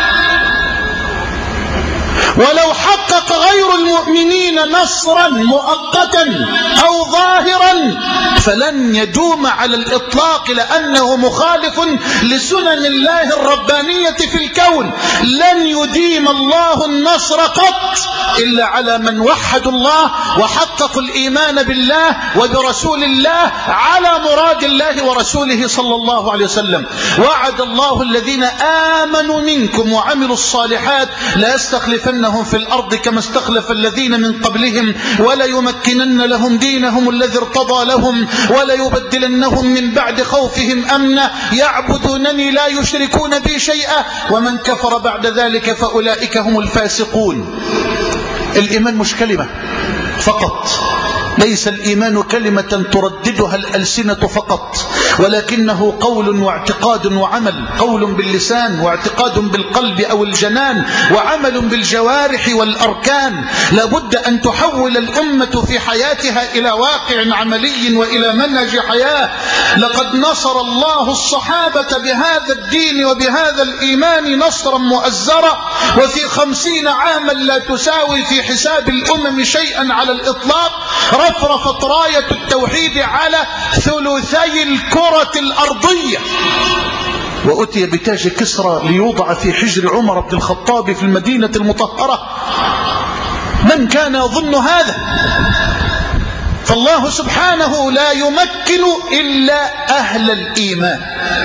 ولو حقق غير المؤمنين نصرا مؤقتا أو ظاهرا فلن يدوم على الإطلاق، لأنه مخالف لسنن الله الربانية في الكون. لن يديم الله النصر قط إلا على من وحدوا الله وحققوا الإيمان بالله وبرسول الله على مراد الله ورسوله صلى الله عليه وسلم. وعد الله الذين آمنوا منكم وعملوا الصالحات لا يستخلفنهم في الأرض كما استخلف الذين من قبلهم ولا يمكنن لهم دينهم الذي ارتضى لهم ولا يبدلنهم من بعد خوفهم أمنا يعبدونني لا يشركون بي شيئا ومن كفر بعد ذلك فأولئك هم الفاسقون. الإيمان مش كلمة فقط، ليس الإيمان كلمة ترددها الألسنة فقط، ولكنه قول واعتقاد وعمل، قول باللسان واعتقاد بالقلب أو الجنان وعمل بالجوارح والأركان. لابد أن تحول الأمة في حياتها إلى واقع عملي وإلى منهج حياة. لقد نصر الله الصحابة بهذا الدين وبهذا الإيمان نصرا مؤزرا، وفي خمسين عاما لا تساوي في حساب الأمم شيئا على الإطلاق رفرفت راية التوحيد على ثلثي الكرة الأرضية، وأتي بتاج كسرى ليوضع في حجر عمر بن الخطاب في المدينة المطهرة. من كان يظن هذا؟ فالله سبحانه لا يمكن إلا أهل الإيمان.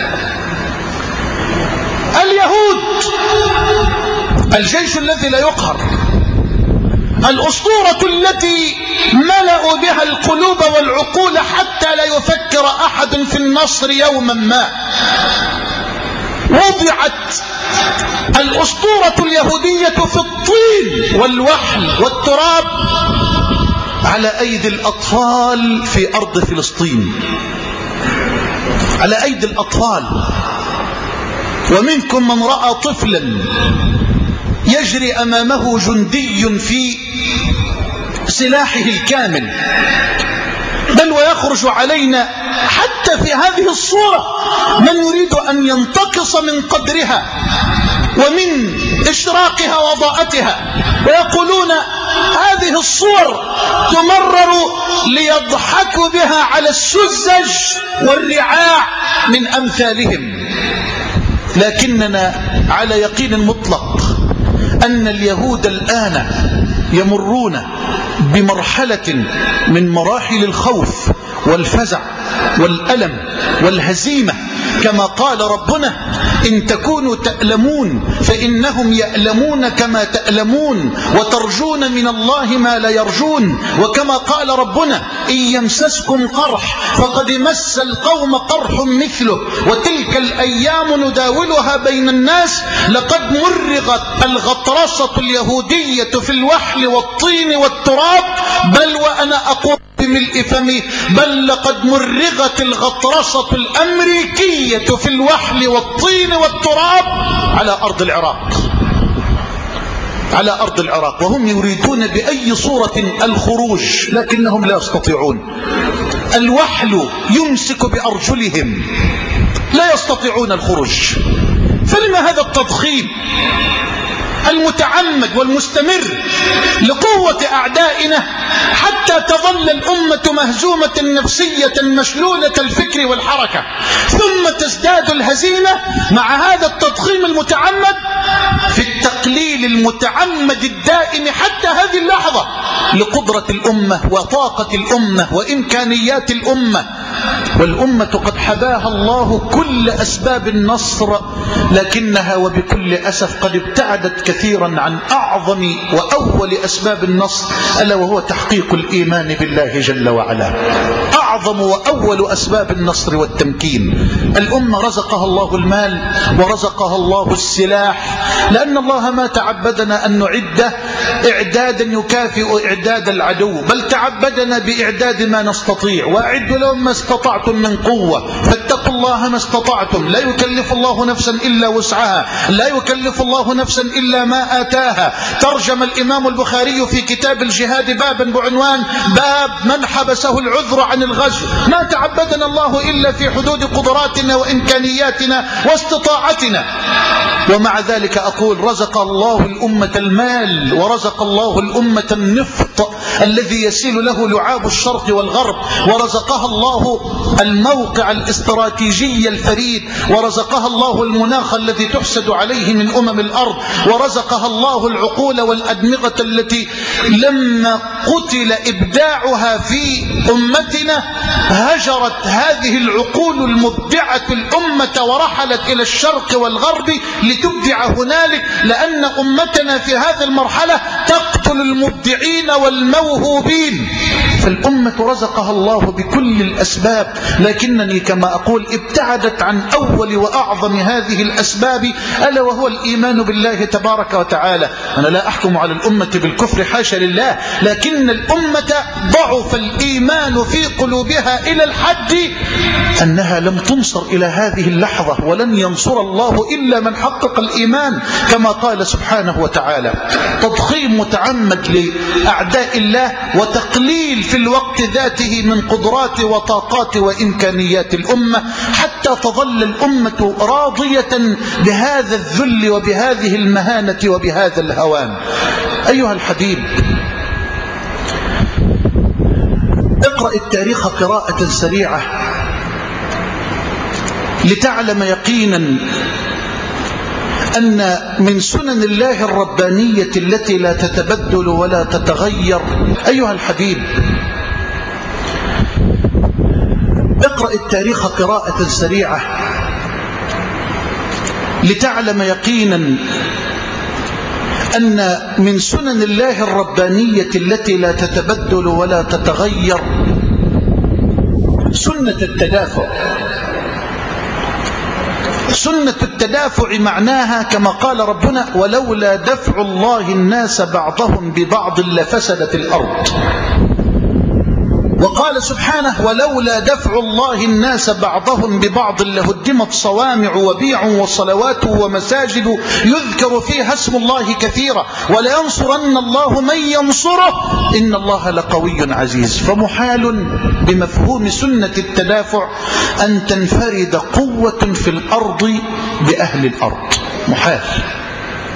اليهود الجيش الذي لا يقهر، الأسطورة التي ملأوا بها القلوب والعقول حتى لا يفكر أحد في النصر يوما ما. وضعت الأسطورة اليهودية في الطين والوحل والتراب على أيدي الأطفال في أرض فلسطين، على أيدي الأطفال. ومنكم من رأى طفلا يجري أمامه جندي في سلاحه الكامل، بل ويخرج علينا حتى في هذه الصورة من يريد أن ينتقص من قدرها ومن إشراقها وضاءتها، ويقولون هذه الصور تمرر ليضحكوا بها على السذج والرعاع من أمثالهم. لكننا على يقين مطلق أن اليهود الآن يمرون بمرحلة من مراحل الخوف والفزع والألم والهزيمة كما قال ربنا إن تكونوا تألمون فإنهم يألمون كما تألمون وترجون من الله ما لا يرجون. وكما قال ربنا إن يمسسكم قرح فقد مس القوم قرح مثله وتلك الأيام نداولها بين الناس لقد مرغت الغطرسة اليهودية في الوحل والطين والتراب بل وأنا أقول بملء فمي بل لقد مرغت الغطرسة الأمريكية في الوحل والطين والتراب على أرض العراق على أرض العراق وهم يريدون بأي صورة الخروج لكنهم لا يستطيعون. الوحل يمسك بأرجلهم لا يستطيعون الخروج. فلما هذا التضخيم المتعمد والمستمر لقوة أعدائنا حتى تظل الأمة مهزومة نفسية مشلولة الفكر والحركة ثم تزداد الهزيمة مع هذا التضخيم المتعمد في التقليل المتعمد الدائم حتى هذه اللحظة لقدرة الأمة وطاقة الأمة وإمكانيات الأمة. والأمة قد حباها الله كل أسباب النصر لكنها وبكل أسف قد ابتعدت كثيرا عن أعظم وأول أسباب النصر ألا وهو تحقيق الإيمان بالله جل وعلا. أعظم وأول أسباب النصر والتمكين. الأمة رزقها الله المال ورزقها الله السلاح لأن الله ما تعبدنا أن نعد إعدادا يكافئ إعداد العدو بل تعبدنا بإعداد ما نستطيع وأعدوا لهم ما استطعتم من قوة فاتقوا الله ما استطعتم لا يكلف الله نفسا إلا وسعها لا يكلف الله نفسا إلا ما آتاها. ترجم الإمام البخاري في كتاب الجهاد بابا بعنوان باب من حبسه العذر عن الغزو. ما تعبدنا الله إلا في حدود قدراتنا وإمكانياتنا واستطاعتنا ومع ذلك أقول رزق الله الأمة المال ورزق الله الأمة النفط الذي يسيل له لعاب الشرق والغرب ورزقها الله الموقع الاستراتيجي الفريد ورزقها الله المناخ الذي تحسد عليه من أمم الأرض ورزقها الله العقول والأدمغة التي لما قتل إبداعها في أمتنا هجرت هذه العقول المبدعة الأمة ورحلت إلى الشرق والغرب لتبدع هنالك لأن أمتنا في هذه المرحلة تقتل المبدعين والموهوبين. فالأمة رزقها الله بكل الأسباب لكنني كما أقول ابتعدت عن أول وأعظم هذه الأسباب ألا وهو الإيمان بالله تبارك وتعالى. أنا لا أحكم على الأمة بالكفر حاشا لله لكن الأمة ضعف الإيمان في قلوبها إلى الحد أنها لم تنصر إلى هذه اللحظة ولن ينصر الله إلا من حقق الإيمان كما قال سبحانه وتعالى. تضخيم متعمد لأعداء الله وتقليل في الوقت ذاته من قدرات وطاقات وإمكانيات الأمة حتى تظل الأمة راضية بهذا الذل وبهذه المهانة وبهذا الهوان. أيها الحبيب اقرأ التاريخ قراءة سريعة لتعلم يقينا أن من سنن الله الربانية التي لا تتبدل ولا تتغير. أيها الحبيب اقرأ التاريخ قراءة سريعة لتعلم يقينا أن من سنن الله الربانية التي لا تتبدل ولا تتغير سنة التدافع. سنة التدافع معناها كما قال ربنا ولولا دفع الله الناس بعضهم ببعض لفسدت الأرض. وقال سبحانه ولولا دفع الله الناس بعضهم ببعض لهدمت صوامع وبيع وصلوات ومساجد يذكر فيها اسم الله كثيرا ولينصرن الله من ينصره إن الله لقوي عزيز. فمحال بمفهوم سنة التدافع أن تنفرد قوة في الأرض بأهل الأرض. محال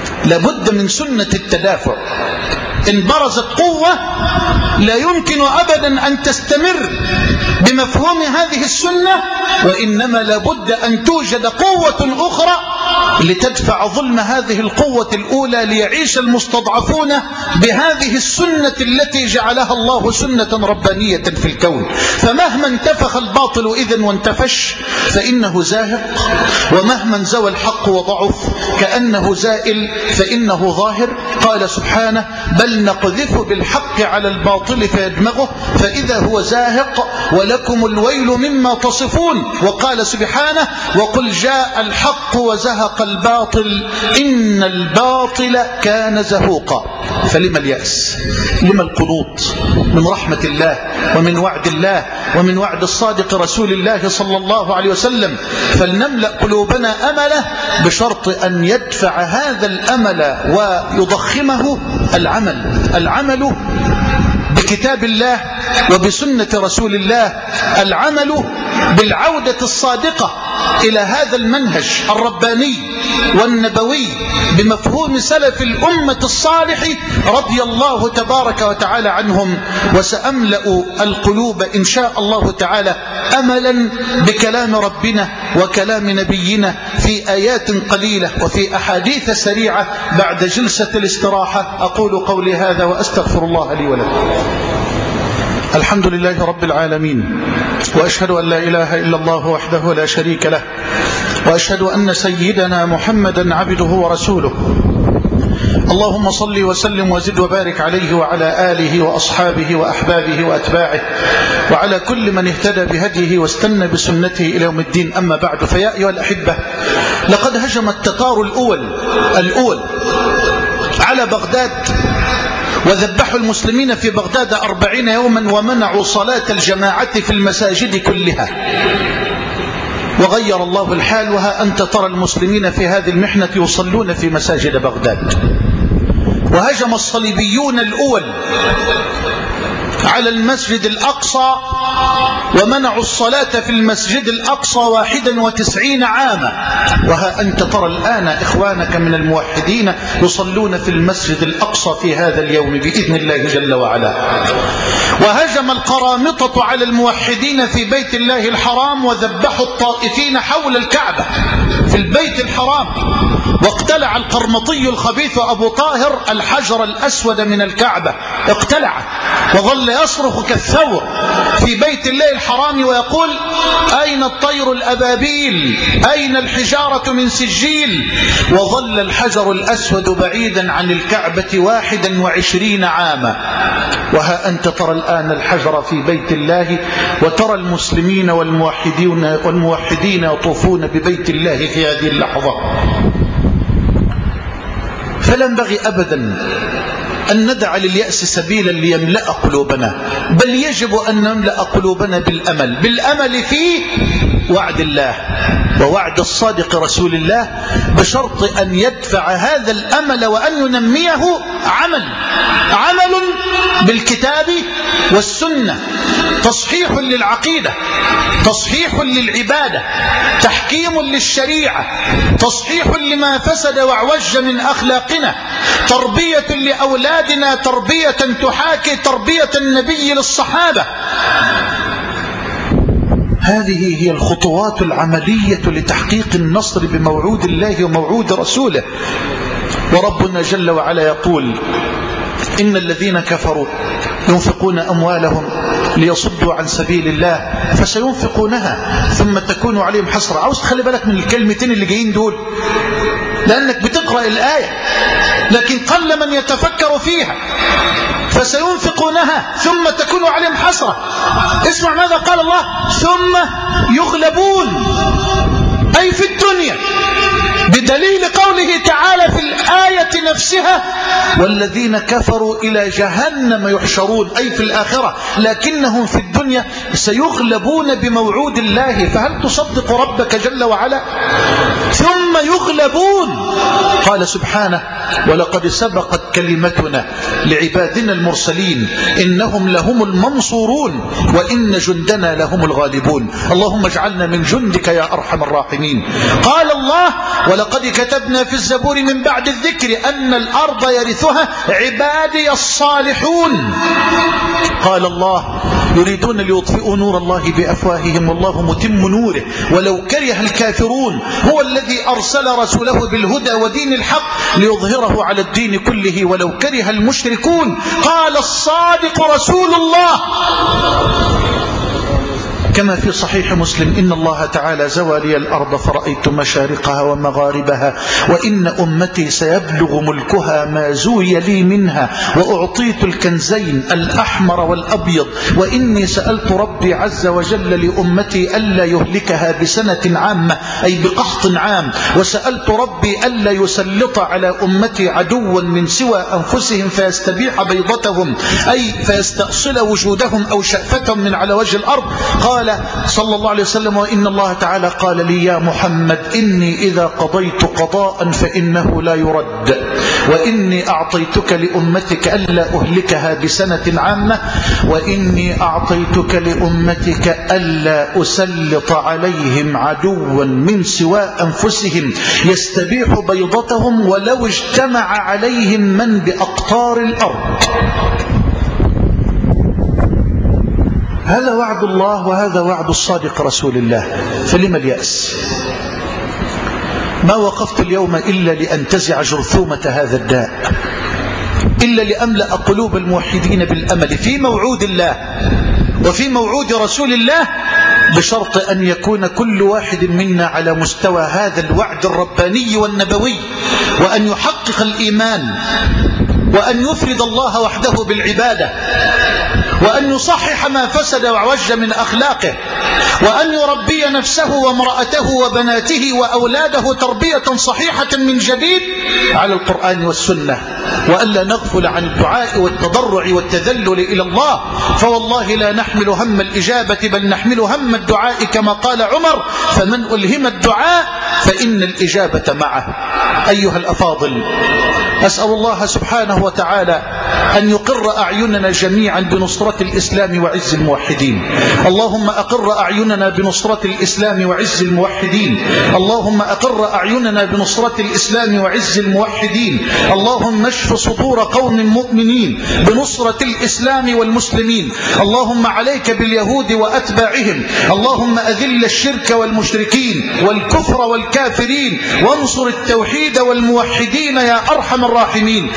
لابد من سنة التدافع. إن برزت قوة لا يمكن أبدا أن تستمر بمفهوم هذه السنة، وإنما لابد أن توجد قوة أخرى لتدفع ظلم هذه القوة الأولى، ليعيش المستضعفون بهذه السنة التي جعلها الله سنة ربانية في الكون. فمهما انتفخ الباطل إذن وانتفش فإنه زاهق، ومهما انزوى الحق وضعف كأنه زائل فإنه ظاهر. قال سبحانه: بل نقذف بالحق على الباطل فيدمغه فإذا هو زاهق ولكم الويل مما تصفون. وقال سبحانه: وقل جاء الحق وزهق الباطل إن الباطل كان زهوقا. فلما اليأس؟ لما القنوط من رحمة الله ومن وعد الله ومن وعد الصادق رسول الله صلى الله عليه وسلم؟ فلنملأ قلوبنا أمله بشرط أن يدفع هذا الأمل ويضخمه العمل العمل بكتاب الله وبسنة رسول الله، العمل بالعودة الصادقة إلى هذا المنهج الرباني والنبوي بمفهوم سلف الأمة الصالح رضي الله تبارك وتعالى عنهم. وسأملأ القلوب إن شاء الله تعالى أملا بكلام ربنا وكلام نبينا في آيات قليلة وفي أحاديث سريعة بعد جلسة الاستراحة. أقول قولي هذا وأستغفر الله لي ولكم. الحمد لله رب العالمين، وأشهد أن لا إله إلا الله وحده لا شريك له، وأشهد أن سيدنا محمدا عبده ورسوله. اللهم صل وسلم وزد وبارك عليه وعلى آله وأصحابه وأحبابه وأتباعه وعلى كل من اهتدى بهديه واستنى بسنته إلى يوم الدين. أما بعد، فيا أيها الأحبة، لقد هجم التتار الأول الأول على بغداد وذبحوا المسلمين في بغداد أربعين يوما، ومنعوا صلاة الجماعة في المساجد كلها. وغير الله الحال، وها أنت ترى المسلمين في هذه المحنة يصلون في مساجد بغداد. وهجم الصليبيون الأول على المسجد الأقصى ومنعوا الصلاة في المسجد الأقصى واحدا وتسعين عاما، وها أنت ترى الآن إخوانك من الموحدين يصلون في المسجد الأقصى في هذا اليوم بإذن الله جل وعلا. وهجم القرامطة على الموحدين في بيت الله الحرام وذبحوا الطائفين حول الكعبة في البيت الحرام. واقتلع القرمطي الخبيث أبو طاهر الحجر الأسود من الكعبة، اقتلع وظل يصرخ كالثور في بيت الله الحرام ويقول: أين الطير الأبابيل؟ أين الحجارة من سجيل؟ وظل الحجر الأسود بعيدا عن الكعبة واحدا وعشرين عاما. وها أنت ترى الآن الحجر في بيت الله، وترى المسلمين والموحدين والموحدين يطوفون ببيت الله في هذه اللحظة. فلا ينبغي أبدا أن ندع لليأس سبيلا ليملأ قلوبنا، بل يجب أن نملأ قلوبنا بالأمل بالأمل في وعد الله ووعد الصادق رسول الله، بشرط أن يدفع هذا الأمل وأن ينميه عمل عمل بالكتاب والسنة، تصحيح للعقيدة، تصحيح للعبادة، تحكيم للشريعة، تصحيح لما فسد واعوج من أخلاقنا، تربية لأولادنا تربية تحاكي تربية النبي للصحابة. هذه هي الخطوات العملية لتحقيق النصر بموعود الله وموعود رسوله. وربنا جل وعلا يقول: إن الذين كفروا ينفقون أموالهم ليصدوا عن سبيل الله فسينفقونها ثم تكون عليهم حسرة. عاوز تخلي بالك من الكلمتين اللي جايين دول، لأنك بتقرأ الآية لكن قل من يتفكر فيها. فسينفقونها ثم تكون عليهم حسرة. اسمع ماذا قال الله: ثم يغلبون، أي في الدنيا، بدليل قوله تعالى في الآية نفسها: والذين كفروا إلى جهنم يحشرون، أي في الآخرة، لكنهم في الدنيا سيغلبون بموعود الله. فهل تصدق ربك جل وعلا؟ ثم يغلبون. قال سبحانه ولقد سبقت كلمتنا لعبادنا المرسلين إنهم لهم المنصورون وإن جندنا لهم الغالبون. اللهم اجعلنا من جندك يا أرحم الراحمين. قال الله ولقد كتبنا في الزبور من بعد الذكر أن الأرض يرثها عبادي الصالحون. قال الله يريدون ليطفئوا نور الله بأفواههم والله متم نوره ولو كره الكافرون هو الذي أرسل رسوله بالهدى ودين الحق ليظهره على الدين كله ولو كره المشركون. قال الصادق رسول الله كما في صحيح مسلم إن الله تعالى زوى لي الأرض فرأيت مشارقها ومغاربها وإن أمتي سيبلغ ملكها ما زوي لي منها وأعطيت الكنزين الأحمر والأبيض وإني سألت ربي عز وجل لأمتي ألا يهلكها بسنة عامة أي بقحط عام وسألت ربي ألا يسلط على أمتي عدوا من سوى أنفسهم فيستبيح بيضتهم أي فيستأصل وجودهم أو شأفتهم من على وجه الأرض. قال صلى الله عليه وسلم وإن الله تعالى قال لي يا محمد إني إذا قضيت قضاء فإنه لا يرد وإني أعطيتك لأمتك ألا أهلكها بسنة عامة وإني أعطيتك لأمتك ألا أسلط عليهم عدوا من سوى أنفسهم يستبيح بيضتهم ولو اجتمع عليهم من بأقطار الأرض. هذا وعد الله وهذا وعد الصادق رسول الله فلما اليأس؟ ما وقفت اليوم إلا لأنتزع جرثومة هذا الداء إلا لأملأ قلوب الموحدين بالأمل في موعود الله وفي موعود رسول الله بشرط أن يكون كل واحد منا على مستوى هذا الوعد الرباني والنبوي وأن يحقق الإيمان وأن يفرد الله وحده بالعبادة وأن يصحح ما فسد وعوج من أخلاقه وأن يربي نفسه وامرأته وبناته وأولاده تربية صحيحة من جديد على القرآن والسنة وألا نغفل عن الدعاء والتضرع والتذلل إلى الله فوالله لا نحمل هم الإجابة بل نحمل هم الدعاء كما قال عمر فمن ألهم الدعاء فإن الإجابة معه. أيها الأفاضل أسأل الله سبحانه وتعالى أن يقر أعيننا جميعا بنصرة الإسلام وعز الموحدين. اللهم أقر أعيننا بنصرة الإسلام وعز الموحدين. اللهم أقر أعيننا بنصرة الإسلام وعز الموحدين. اللهم اشف صدور قوم مؤمنين بنصرة الإسلام والمسلمين. اللهم عليك باليهود وأتباعهم. اللهم أذل الشرك والمشركين والكفر والكافرين وانصر التوحيد والموحدين يا أرحم الراحمين.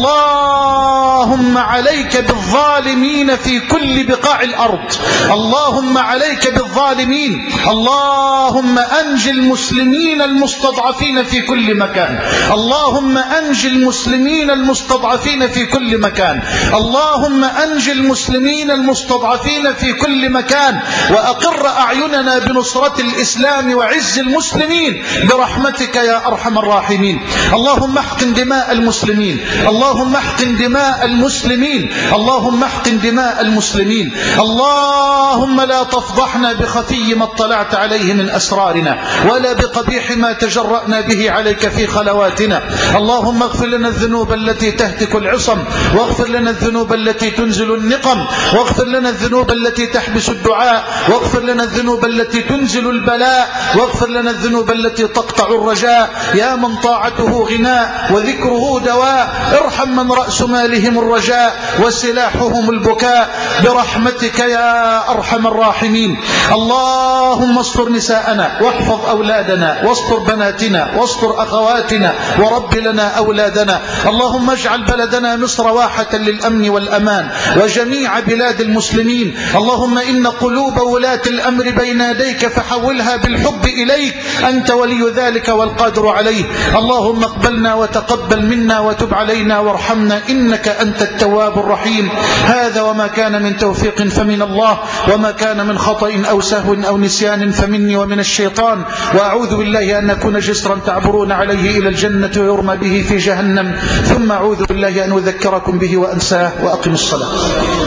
اللهم عليك بالظالمين في كل بقاع الأرض. اللهم عليك بالظالمين. اللهم أنج المسلمين المستضعفين في كل مكان. اللهم أنج المسلمين المستضعفين في كل مكان. اللهم أنج المسلمين المستضعفين في كل مكان وأقر أعيننا بنصرة الإسلام وعز المسلمين برحمتك يا أرحم الراحمين. اللهم احقن دماء المسلمين. اللهم احقن دماء المسلمين. اللهم احقن دماء المسلمين. اللهم لا تفضحنا بخفي ما اطلعت عليه من أسرارنا ولا بقبيح ما تجرأنا به عليك في خلواتنا. اللهم اغفر لنا الذنوب التي تهتك العصم واغفر لنا الذنوب التي تنزل النقم واغفر لنا الذنوب التي تحبس الدعاء واغفر لنا الذنوب التي تنزل البلاء واغفر لنا الذنوب التي تقطع الرجاء يا من طاعته غناء وذكره دواء. ارحم من رأس مالهم الرجاء وسلاحهم البكاء برحمتك يا أرحم الراحمين. اللهم استر نساءنا واحفظ أولادنا واستر بناتنا واستر أخواتنا ورب لنا أولادنا. اللهم اجعل بلدنا مصر واحة للأمن والأمان وجميع بلاد المسلمين. اللهم إن قلوب ولاة الأمر بين يديك فحولها بالحب إليك أنت ولي ذلك والقادر عليه. اللهم اقبلنا وتقبل منا وتب علينا وارحمنا إنك أنت التواب الرحيم. هذا وما كان من توفيق فمن الله وما كان من خطأ أو سهو أو نسيان فمني ومن الشيطان وأعوذ بالله أن أكون جسرا تعبرون عليه إلى الجنة ويرمى به في جهنم ثم أعوذ بالله أن أذكركم به وأنساه وأقم الصلاة.